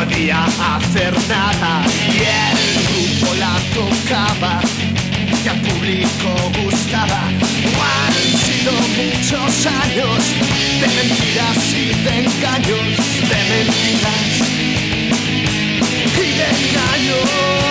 podía hacer nada y el grupo la tocaba y al público gustaba. Han sido muchos años de mentiras y de engaños, de mentiras y de engaños.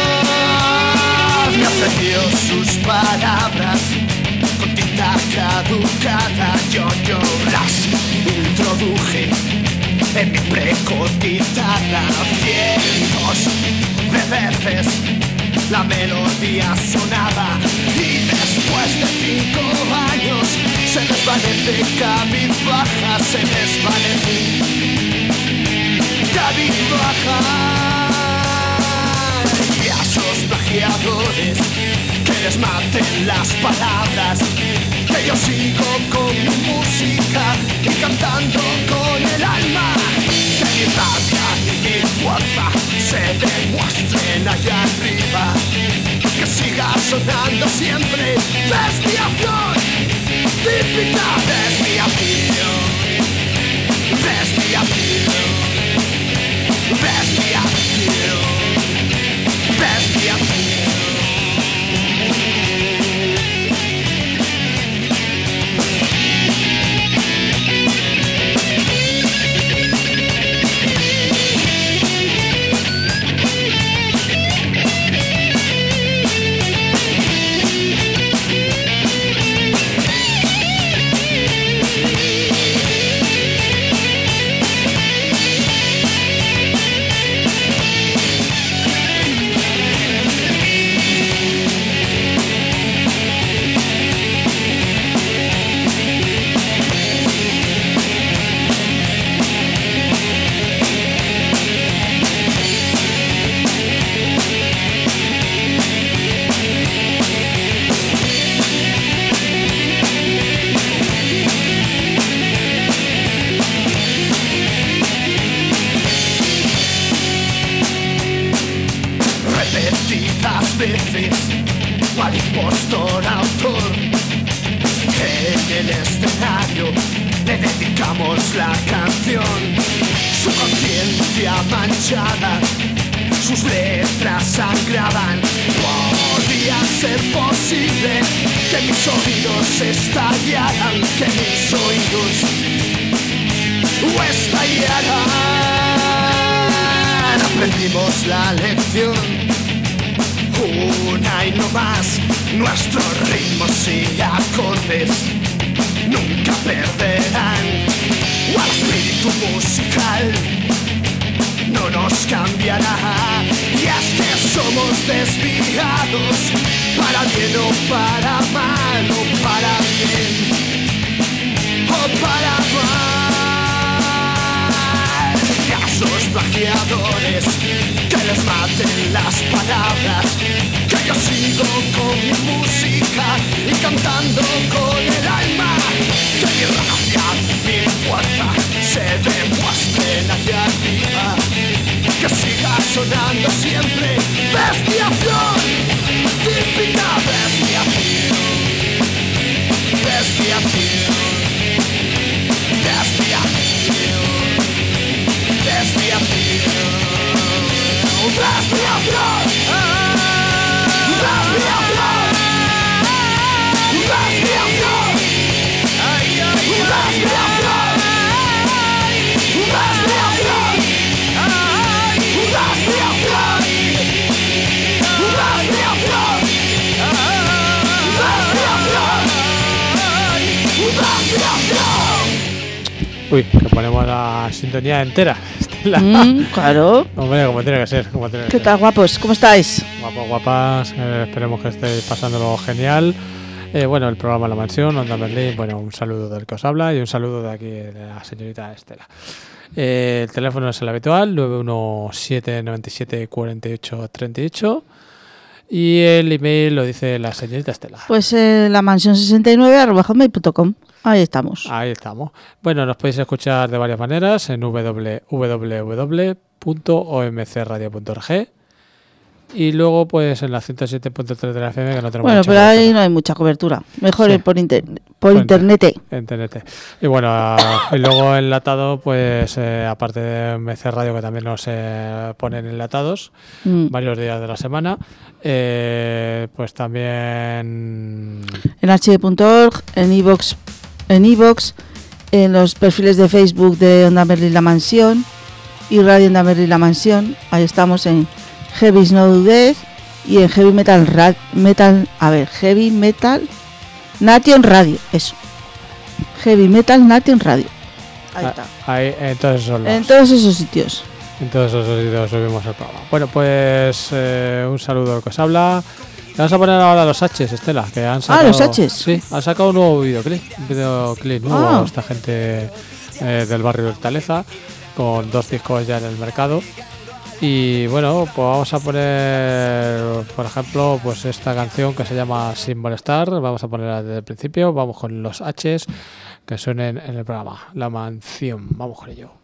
Me ofreció sus palabras con tinta caducada, yo las introduje en mi precotizada. Cientos de veces la melodía sonaba y después de 5 años se desvanece cabizbaja, se desvanece cabizbaja. Y a esos plagiadores que les maten las palabras, que yo sigo con mi música y cantando con el alma, que mi rabia y mi fuerza se demuestren allá arriba, que siga sonando siempre desviación, típica desviación, desviación, desviación, desviación. Veces, cual impostor autor, que en el escenario le dedicamos la canción. Su conciencia manchada, sus letras sangraban. Podía ser posible que mis oídos estallaran, que mis oídos estallaran. Aprendimos la lección, una y no más. Nuestros ritmos y acordes nunca perderán. O al espíritu musical no nos cambiará. Y es que somos desviados, para bien o para mal, o para bien o para mal. Y a esos plagiadores que les maten las palabras, que yo sigo con mi música y cantando con el alma, que mi rabia, mi fuerza se demuestren allá arriba, que siga sonando siempre desviación, típica desviación, desviación, desviación, desviación. Desviación, desviación, desviación, desviación, desviación, desviación. Uy, que ponemos la sintonía entera. Claro. Hombre, como tiene que ser. ¿Qué tal, guapos? ¿Cómo estáis? Guapos, guapas. Esperemos que estéis pasándolo genial. Bueno, el programa La Mansión, Onda Berlín. Bueno, un saludo del que os habla y un saludo de aquí de la señorita Estela. El teléfono es el habitual, 917 97 48 38. Y el email lo dice la señorita Estela. Pues lamansión69@hotmail.com. Ahí estamos. Ahí estamos. Bueno, nos podéis escuchar de varias maneras en www.omcradio.org Y luego, pues en la 107.3 de la FM, que no tenemos Bueno, mucha pero ahí cobertura. no hay mucha cobertura. Mejor Sí. por Por internet. Internet. Y bueno, y luego enlatado, pues aparte de MC Radio, que también nos ponen enlatados varios días de la semana, pues también En archive.org, en iVoox, en los perfiles de Facebook de Onda Merlin La Mansión y Radio Onda Merlin La Mansión. Ahí estamos en Heavy Snow Death y en Heavy Metal Nation Radio, eso. Heavy Metal Nation Radio. Ahí está. Ahí, entonces son En todos esos sitios. en todos esos sitios subimos el programa. Bueno, pues un saludo al que os habla. Le vamos a poner ahora los H's, Estela, que han sacado... los H's. Sí, han sacado un nuevo videoclip nuevo, esta gente del barrio de Hortaleza, con 2 discos ya en el mercado. Y bueno, pues vamos a poner, por ejemplo, pues esta canción que se llama Sin Molestar. Vamos a ponerla desde el principio. Vamos con los H's que suenen en el programa. La Mansión. Vamos con ello.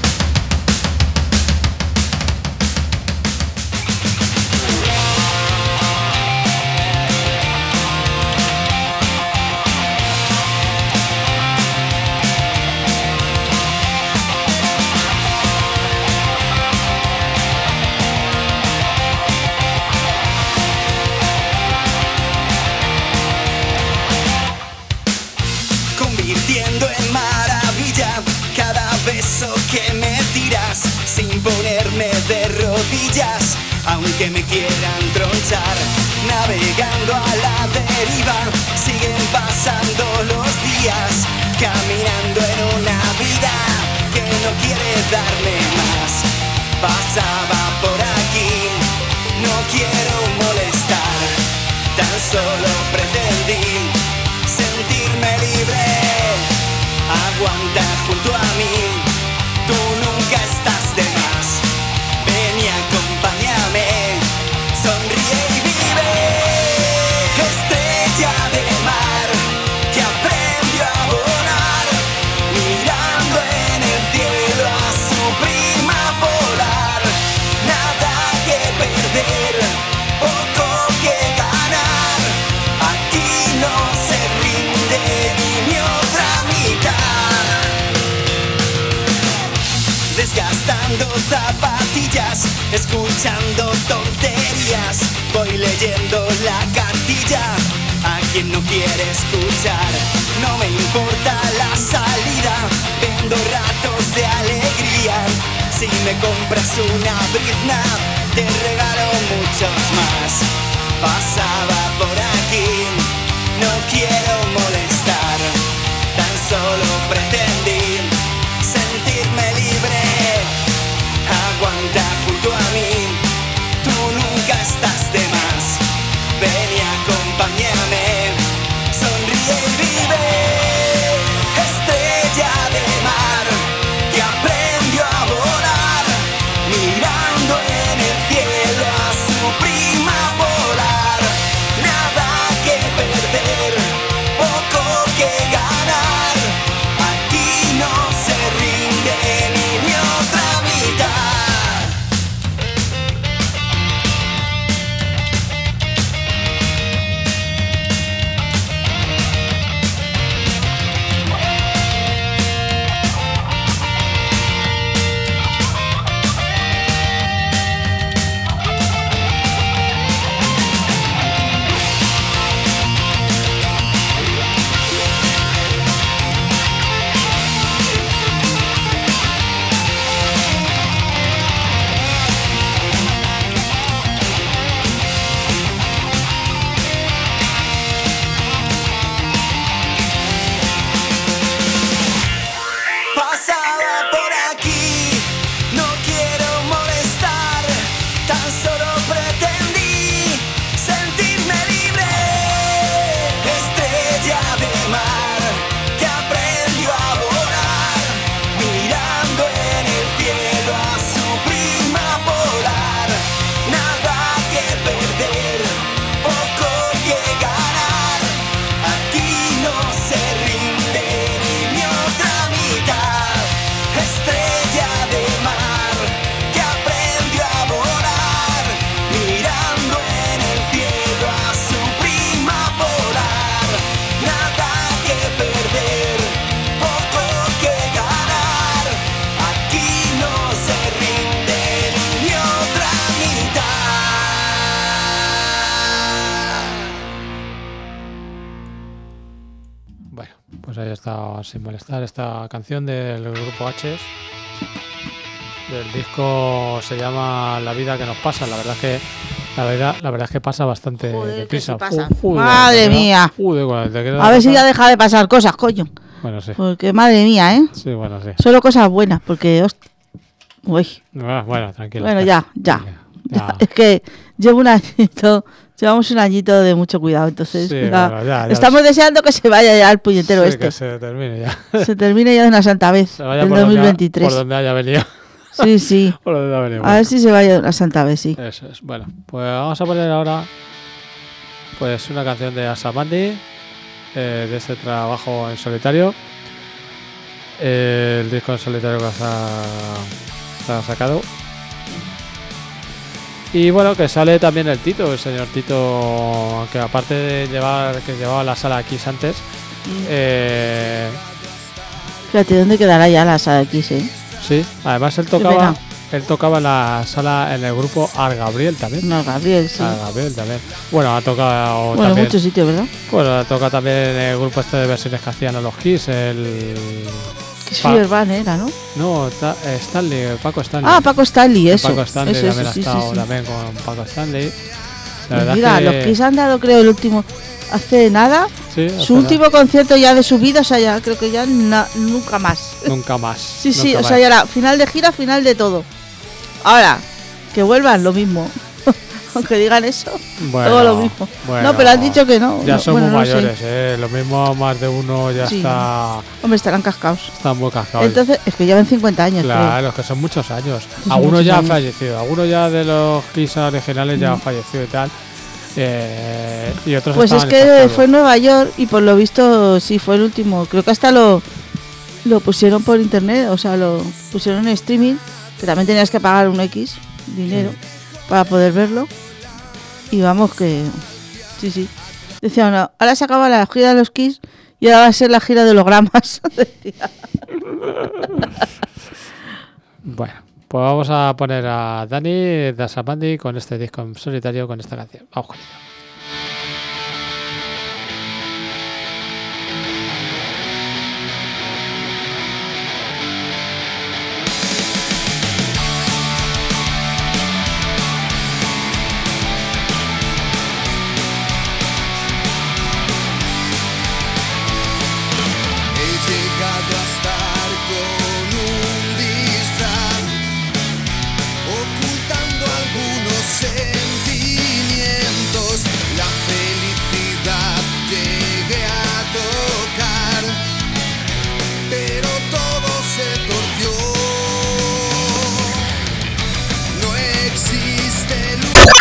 Convirtiendo en maravilla cada beso que me tiras, sin ponerme de rodillas, aunque me quieran tronchar. Navegando a la deriva, siguen pasando los días, caminando en una vida que no quiere darme más. Pasaba por aquí, no quiero molestar, tan solo pretendí sentirme libre. Aguanta junto a mí, tú nunca estás de más. Ven y acompáñame, sonríe y vive. Estrella de mar que aprendió a volar, mirando en el cielo a su prima volar. Nada que perder, poco que ganar. Aquí no se rinde ni mi otra mitad. Desgastando zapatillas, escuchando tonterías, voy leyendo la cartilla a quien no quiere escuchar. No me importa la salida, vendo ratos de alegría. Si me compras una brizna, te regalo muchos más. Pasaba por aquí, no quiero molestar, tan solo pretendí sentirme libre. Aguanta junto a mí, tú nunca estás de más. Ven y acompáñame, sonríe y vive. Estrella de mar que aprendió a volar, mirando en el cielo a su prima volar. pues ahí está Sin Molestar, esta canción del grupo H. Del disco se llama La vida que nos pasa. La verdad es que pasa bastante deprisa. Que sí pasa. Madre mía. A ver si ya deja de pasar cosas, coño. Bueno, sí. Porque madre mía, ¿eh? Sí, bueno, sí. Solo cosas buenas, porque... Uy. Bueno, tranquilo. Bueno, ya. Es que llevamos un añito de mucho cuidado, entonces sí, ya estamos deseando que se vaya ya el puñetero sí, que se termine ya. Se termine ya de una santa vez, se vaya el 2023. Por donde haya venido. Sí. Por donde haya venido. A ver si se vaya de una santa vez, sí. Eso es. Bueno, pues vamos a poner ahora pues una canción de Asamandi, de este trabajo en solitario. El disco en solitario que se ha sacado. Y bueno, que sale también el Tito, el señor Tito, que aparte de llevaba la sala Kiss antes. Fíjate, ¿dónde quedará ya la sala Kiss, Sí, además él tocaba en la sala, en el grupo Ar Gabriel también. No, Gabriel, sí. Ar Gabriel también. Bueno, ha tocado bueno, también. Muchos sitios, ¿verdad? Bueno, toca también en el grupo este de versiones que hacían a los Kiss, Kiss Fever Band era, ¿no? No, Stanley, Paco Stanley. Ah, Paco Stanley, eso. Paco Stanley eso, también sí, ha estado sí. también con Paco Stanley. Pues mira, los Kiss han dado, creo, el último, hace nada, sí, su último concierto ya de su vida, o sea, ya creo que ya nunca más. Nunca más. Sí, nunca o más. sea, ya era final de gira, final de todo. Ahora, que vuelvan, lo mismo. Aunque digan eso, todo lo mismo. Bueno, no, pero han dicho que no. Ya somos no mayores, lo mismo más de uno ya sí. está... Hombre, estarán cascados. Están muy cascados. Entonces, es que llevan 50 años. Claro, creo. que son muchos años. Son Algunos muchos ya años. han fallecido, algunos ya de los Kiss originales ya han fallecido y tal. Y otros pues es estaban que fue en Nueva York y por lo visto sí fue el último. Creo que hasta lo pusieron por internet, o sea, lo pusieron en streaming, que también tenías que pagar un X dinero para poder verlo. Y vamos que... Sí. Decía uno, ahora se acaba la gira de los Kiss y ahora va a ser la gira de hologramas. Bueno, pues vamos a poner a Dani de Asamandi con este disco en solitario, con esta canción. Vamos con ello.